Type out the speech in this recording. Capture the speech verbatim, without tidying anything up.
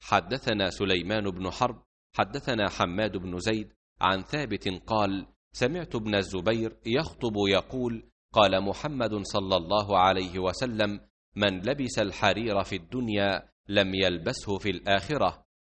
حدثنا سليمان بن حرب حدثنا حماد بن زيد عن ثابت قال: سمعت ابن الزبير يخطب يقول: قال محمد صلى الله عليه وسلم: من لبس الحرير في الدنيا لم يلبسه في الآخرة.